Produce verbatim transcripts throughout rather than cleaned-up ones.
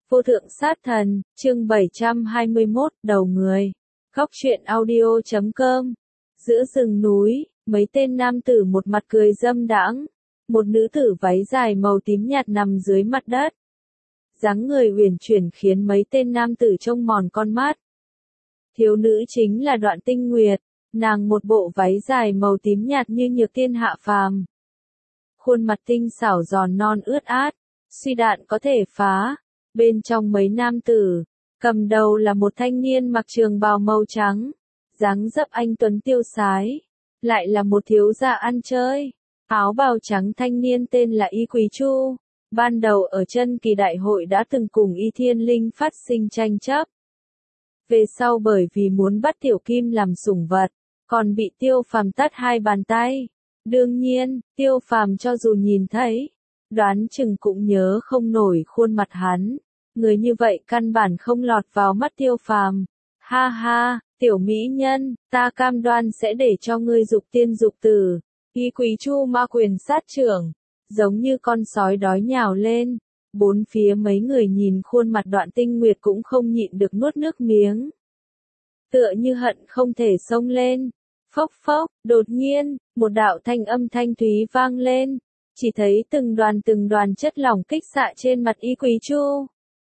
Vô thượng sát thần, chương bảy trăm hai mươi mốt, đầu người. Góc truyện audio chấm com. Giữa rừng núi, mấy tên nam tử một mặt cười dâm đãng, một nữ tử váy dài màu tím nhạt nằm dưới mặt đất. Dáng người uyển chuyển khiến mấy tên nam tử trông mòn con mắt. Thiếu nữ chính là Đoạn Tinh Nguyệt, nàng một bộ váy dài màu tím nhạt như nhược tiên hạ phàm. Khuôn mặt tinh xảo giòn non ướt át, suy đạn có thể phá. Bên trong mấy nam tử, cầm đầu là một thanh niên mặc trường bào màu trắng, dáng dấp anh tuấn tiêu sái, lại là một thiếu gia ăn chơi. Áo bào trắng thanh niên tên là Y Quý Chu, ban đầu ở chân kỳ đại hội đã từng cùng Y Thiên Linh phát sinh tranh chấp. Về sau bởi vì muốn bắt Tiểu Kim làm sủng vật, còn bị Tiêu Phàm tát hai bàn tay. Đương nhiên, Tiêu Phàm cho dù nhìn thấy, đoán chừng cũng nhớ không nổi khuôn mặt hắn. Người như vậy căn bản không lọt vào mắt Tiêu Phàm. Ha ha, tiểu mỹ nhân, ta cam đoan sẽ để cho ngươi dục tiên dục tử. Y Quý Chu ma quyền sát trưởng, giống như con sói đói nhào lên. Bốn phía mấy người nhìn khuôn mặt Đoạn Tinh Nguyệt cũng không nhịn được nuốt nước miếng. Tựa như hận không thể xông lên. Phốc phốc, đột nhiên, một đạo thanh âm thanh thúy vang lên. Chỉ thấy từng đoàn từng đoàn chất lỏng kích xạ trên mặt Y Quý Chu.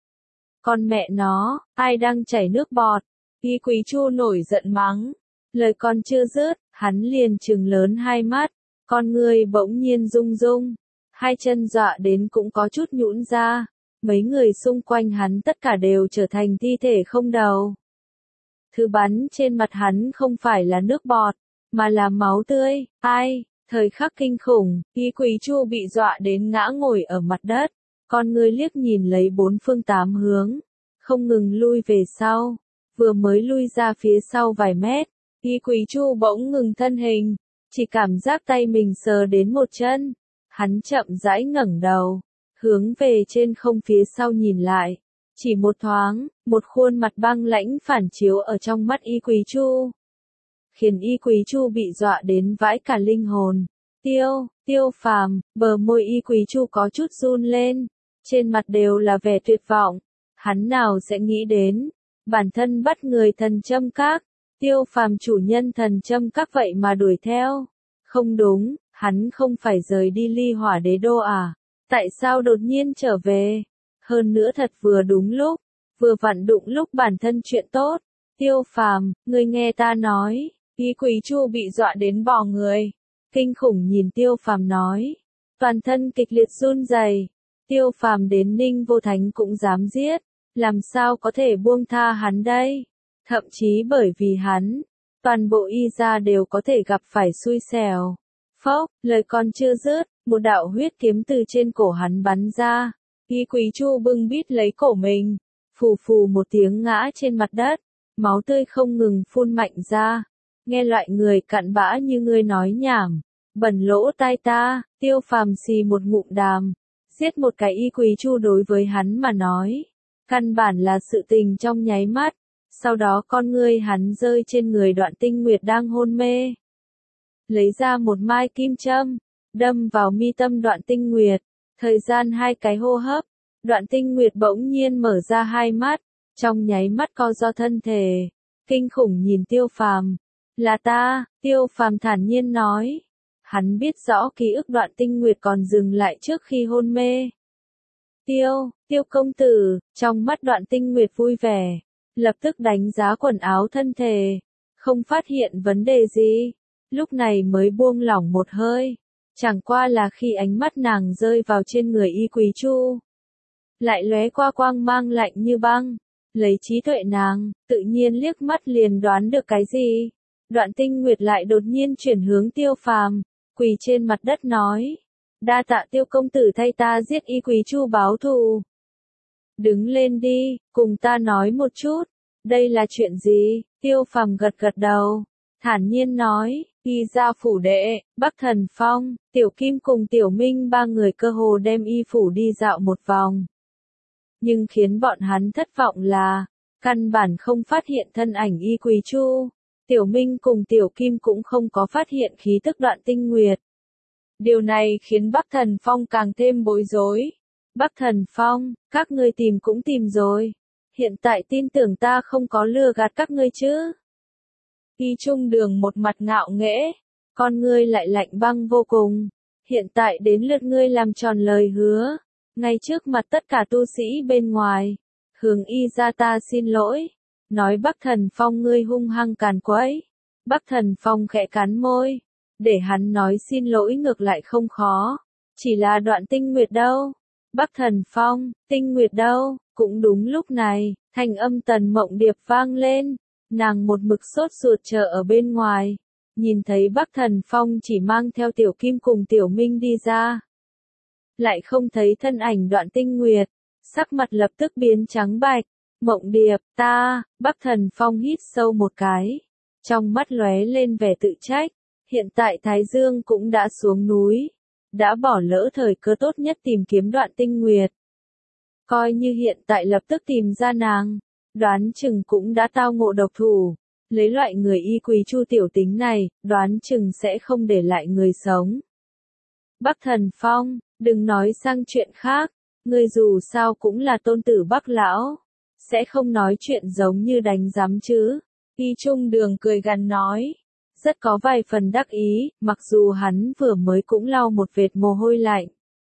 Con mẹ nó, ai đang chảy nước bọt? Y Quý Chu nổi giận mắng. Lời còn chưa dứt, hắn liền trừng lớn hai mắt, con người bỗng nhiên rung rung, hai chân dọa đến cũng có chút nhũn ra. Mấy người xung quanh hắn tất cả đều trở thành thi thể không đầu. Thứ bắn trên mặt hắn không phải là nước bọt, mà là máu tươi. Ai? Thời khắc kinh khủng, Y Quý Chu bị dọa đến ngã ngồi ở mặt đất. Con người liếc nhìn lấy bốn phương tám hướng, không ngừng lui về sau, vừa mới lui ra phía sau vài mét, Y Quý Chu bỗng ngừng thân hình, chỉ cảm giác tay mình sờ đến một chân, hắn chậm rãi ngẩng đầu, hướng về trên không phía sau nhìn lại, chỉ một thoáng, một khuôn mặt băng lãnh phản chiếu ở trong mắt Y Quý Chu, khiến Y Quý Chu bị dọa đến vãi cả linh hồn. Tiêu, Tiêu Phàm, bờ môi Y Quý Chu có chút run lên. Trên mặt đều là vẻ tuyệt vọng, hắn nào sẽ nghĩ đến, bản thân bắt người thần châm các, Tiêu Phàm chủ nhân thần châm các vậy mà đuổi theo. Không đúng, hắn không phải rời đi Ly Hỏa Đế Đô à, tại sao đột nhiên trở về? Hơn nữa thật vừa đúng lúc, vừa vặn đụng lúc bản thân chuyện tốt. Tiêu Phàm, ngươi nghe ta nói, Y Quý Chu bị dọa đến bò người, kinh khủng nhìn Tiêu Phàm nói, toàn thân kịch liệt run rẩy. Tiêu Phàm đến Ninh Vô Thánh cũng dám giết, làm sao có thể buông tha hắn đây? Thậm chí bởi vì hắn, toàn bộ Y gia đều có thể gặp phải xui xẻo. Phốc, lời còn chưa dứt, một đạo huyết kiếm từ trên cổ hắn bắn ra. Y Quý Chu bưng bít lấy cổ mình, phù phù một tiếng ngã trên mặt đất, máu tươi không ngừng phun mạnh ra. Nghe loại người cặn bã như ngươi nói nhảm, bẩn lỗ tai ta. Tiêu Phàm xì một ngụm đàm. Giết một cái Y Quý Chu đối với hắn mà nói, căn bản là sự tình trong nháy mắt, sau đó con ngươi hắn rơi trên người Đoạn Tinh Nguyệt đang hôn mê. Lấy ra một mai kim châm, đâm vào mi tâm Đoạn Tinh Nguyệt, thời gian hai cái hô hấp, Đoạn Tinh Nguyệt bỗng nhiên mở ra hai mắt, trong nháy mắt co do thân thể, kinh khủng nhìn Tiêu Phàm. Là ta, Tiêu Phàm thản nhiên nói. Hắn biết rõ ký ức Đoạn Tinh Nguyệt còn dừng lại trước khi hôn mê. Tiêu, Tiêu công tử, trong mắt Đoạn Tinh Nguyệt vui vẻ, lập tức đánh giá quần áo thân thể, không phát hiện vấn đề gì, lúc này mới buông lỏng một hơi, chẳng qua là khi ánh mắt nàng rơi vào trên người Y Quý Chu, lại lóe qua quang mang lạnh như băng, lấy trí tuệ nàng, tự nhiên liếc mắt liền đoán được cái gì. Đoạn Tinh Nguyệt lại đột nhiên chuyển hướng Tiêu Phàm, quỳ trên mặt đất nói, đa tạ Tiêu công tử thay ta giết Y Quý Chu báo thù. Đứng lên đi, cùng ta nói một chút, đây là chuyện gì? Tiêu Phàm gật gật đầu, thản nhiên nói, Y gia phủ đệ, Bắc Thần Phong, Tiểu Kim cùng Tiểu Minh ba người cơ hồ đem Y phủ đi dạo một vòng. Nhưng khiến bọn hắn thất vọng là, căn bản không phát hiện thân ảnh Y Quý Chu. Tiểu Minh cùng Tiểu Kim cũng không có phát hiện khí tức Đoạn Tinh Nguyệt. Điều này khiến Bắc Thần Phong càng thêm bối rối. Bắc Thần Phong, các ngươi tìm cũng tìm rồi. Hiện tại tin tưởng ta không có lừa gạt các ngươi chứ. Y Trung Đường một mặt ngạo nghễ, con ngươi lại lạnh băng vô cùng. Hiện tại đến lượt ngươi làm tròn lời hứa, ngay trước mặt tất cả tu sĩ bên ngoài. Hướng Y ra ta xin lỗi, nói Bắc Thần Phong ngươi hung hăng càn quấy. Bắc Thần Phong khẽ cắn môi, để hắn nói xin lỗi ngược lại không khó, chỉ là Đoạn Tinh Nguyệt đâu? Bắc Thần Phong, Tinh Nguyệt đâu? Cũng đúng lúc này, thanh âm Tần Mộng Điệp vang lên, nàng một mực sốt ruột chờ ở bên ngoài, nhìn thấy Bắc Thần Phong chỉ mang theo Tiểu Kim cùng Tiểu Minh đi ra, lại không thấy thân ảnh Đoạn Tinh Nguyệt, sắc mặt lập tức biến trắng bạch. Mộng Điệp, ta, Bắc Thần Phong hít sâu một cái, trong mắt lóe lên vẻ tự trách, hiện tại Thái Dương cũng đã xuống núi, đã bỏ lỡ thời cơ tốt nhất tìm kiếm Đoạn Tinh Nguyệt. Coi như hiện tại lập tức tìm ra nàng, đoán chừng cũng đã tao ngộ độc thủ, lấy loại người Y Quý Chu tiểu tính này, đoán chừng sẽ không để lại người sống. Bắc Thần Phong, đừng nói sang chuyện khác, ngươi dù sao cũng là tôn tử Bắc Lão, sẽ không nói chuyện giống như đánh giám chứ. Y Trung Đường cười gằn nói, rất có vài phần đắc ý, mặc dù hắn vừa mới cũng lau một vệt mồ hôi lạnh.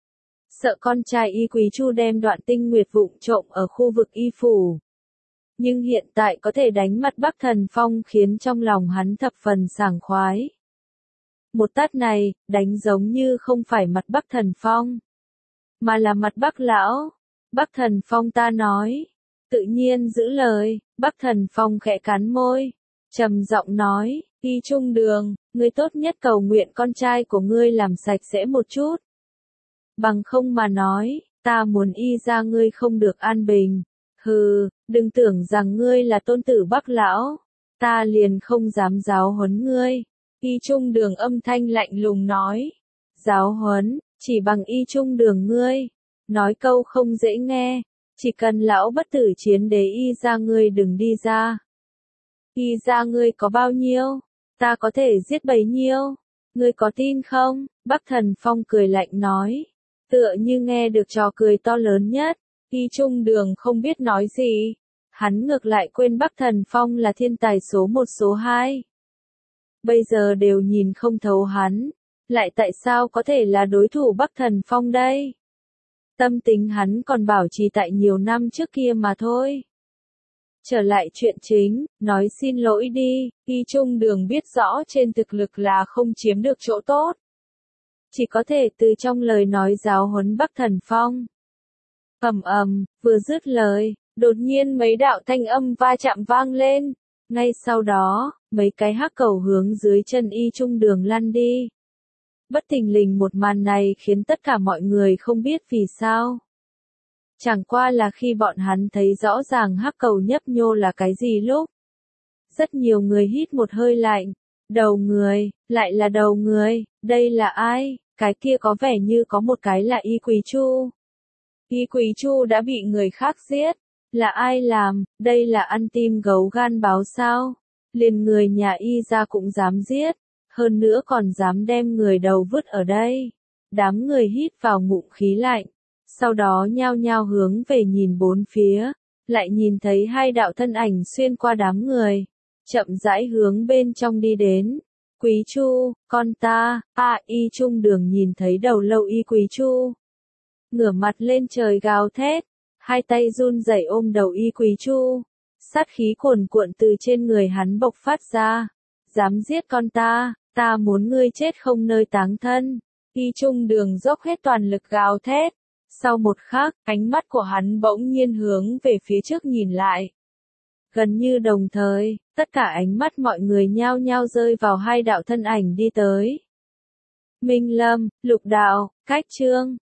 Sợ con trai Y Quý Chu đem Đoạn Tinh Nguyệt vụng trộm ở khu vực Y Phủ. Nhưng hiện tại có thể đánh mặt Bắc Thần Phong khiến trong lòng hắn thập phần sảng khoái. Một tát này, đánh giống như không phải mặt Bắc Thần Phong, mà là mặt Bắc Lão. Bắc Thần Phong ta nói, tự nhiên giữ lời. Bắc Thần Phong khẽ cắn môi, trầm giọng nói, Y Trung Đường, ngươi tốt nhất cầu nguyện con trai của ngươi làm sạch sẽ một chút. Bằng không mà nói, ta muốn Y ra ngươi không được an bình. Hừ, đừng tưởng rằng ngươi là tôn tử Bắc Lão, ta liền không dám giáo huấn ngươi. Y Trung Đường âm thanh lạnh lùng nói, giáo huấn, chỉ bằng Y Trung Đường ngươi, nói câu không dễ nghe, chỉ cần lão bất tử chiến đế Y ra ngươi đừng đi ra. Y ra ngươi có bao nhiêu, ta có thể giết bấy nhiêu, ngươi có tin không? Bắc Thần Phong cười lạnh nói, tựa như nghe được trò cười to lớn nhất. Y Trung Đường không biết nói gì, hắn ngược lại quên Bắc Thần Phong là thiên tài số một số hai. Bây giờ đều nhìn không thấu hắn, lại tại sao có thể là đối thủ Bắc Thần Phong đây? Tâm tính hắn còn bảo trì tại nhiều năm trước kia mà thôi. Trở lại chuyện chính, nói xin lỗi đi. Y Trung Đường biết rõ trên thực lực là không chiếm được chỗ tốt, chỉ có thể từ trong lời nói giáo huấn Bắc Thần Phong. Ầm ầm, vừa dứt lời, đột nhiên mấy đạo thanh âm va chạm vang lên, ngay sau đó, mấy cái hắc cầu hướng dưới chân Y Trung Đường lăn đi. Bất thình lình một màn này khiến tất cả mọi người không biết vì sao. Chẳng qua là khi bọn hắn thấy rõ ràng hắc cầu nhấp nhô là cái gì lúc. Rất nhiều người hít một hơi lạnh, đầu người, lại là đầu người, đây là ai? Cái kia có vẻ như có một cái là Y Quý Chu. Y Quý Chu đã bị người khác giết, là ai làm, đây là ăn tim gấu gan báo sao? Liền người nhà Y ra cũng dám giết, hơn nữa còn dám đem người đầu vứt ở đây. Đám người hít vào ngụm khí lạnh, sau đó nhao nhao hướng về nhìn bốn phía, lại nhìn thấy hai đạo thân ảnh xuyên qua đám người, chậm rãi hướng bên trong đi đến. Quý Chu, con ta, à, Y Trung Đường nhìn thấy đầu lâu Y Quý Chu, ngửa mặt lên trời gào thét, hai tay run rẩy ôm đầu Y Quý Chu, sát khí cuồn cuộn từ trên người hắn bộc phát ra, dám giết con ta, ta muốn ngươi chết không nơi táng thân. Y Trung Đường dốc hết toàn lực gào thét, sau một khắc, ánh mắt của hắn bỗng nhiên hướng về phía trước nhìn lại. Gần như đồng thời, tất cả ánh mắt mọi người nhao nhao rơi vào hai đạo thân ảnh đi tới. Minh Lâm, Lục Đạo, Cách Trương.